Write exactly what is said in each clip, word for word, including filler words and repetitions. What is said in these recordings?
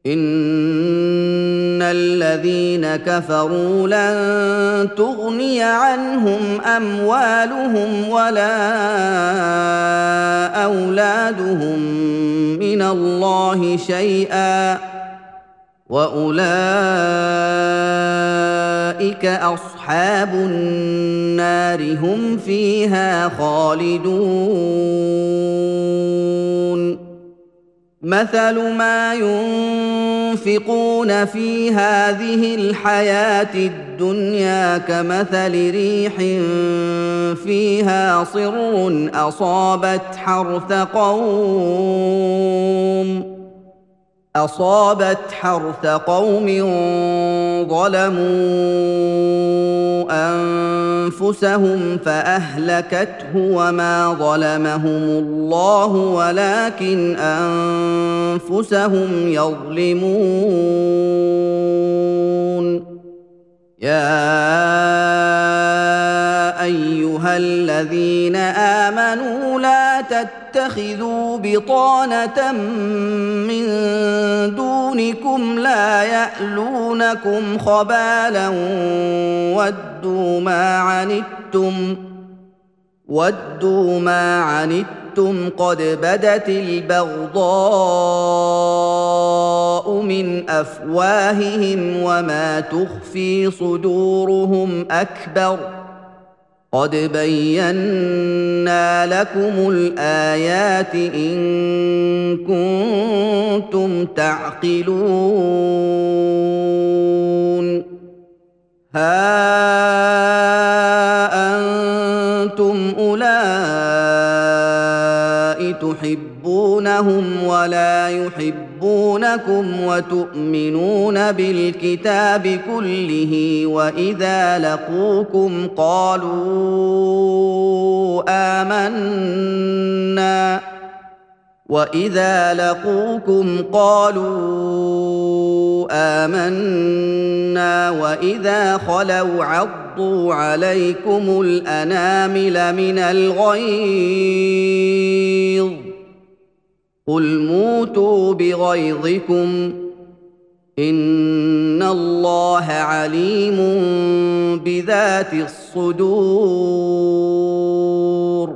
إن الذين كفروا لن تغني عنهم أموالهم ولا أولادهم من الله شيئا وأولئك أصحاب النار هم فيها خالدون مثل ما ينفقون في هذه الحياة الدنيا كمثل ريح فيها صر أصابت حرث قوم أصابت حرث قوم ظلموا أنفسهم فأهلكته وما ظلمهم الله ولكن أنفسهم يظلمون يا أيها الذين آمنوا لا تتخذوا بطانة من دونكم لا يألونكم خبالا ودوا ما عنتم ودوا ما عنتم قد بدت البغضاء من أفواههم وما تخفي صدورهم أكبر قد بينا لكم الآيات إن كنتم تعقلون ها أنتم أولئك تحبونهم ولا يحبونكم وتؤمنون بالكتاب كله وإذا لقوكم قالوا آمنا وإذا لقوكم قالوا آمنا وإذا خلوا عضوا عليكم الأنامل من الغيظ قل موتوا بغيظكم إن الله عليم بذات الصدور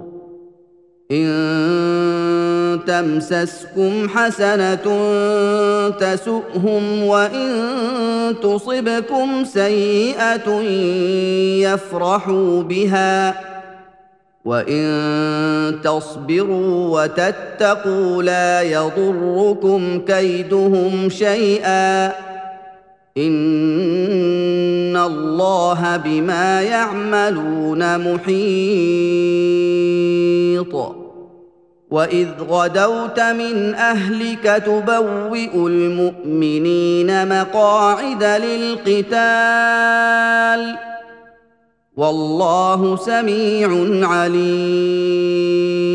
إن تمسسكم حسنة تسؤهم وإن تصبكم سيئة يفرحوا بها وإن تصبروا وتتقوا لا يضركم كيدهم شيئا إن الله بما يعملون محيط وإذ غدوت من أهلك تبوئ المؤمنين مقاعد للقتال والله سميع عليم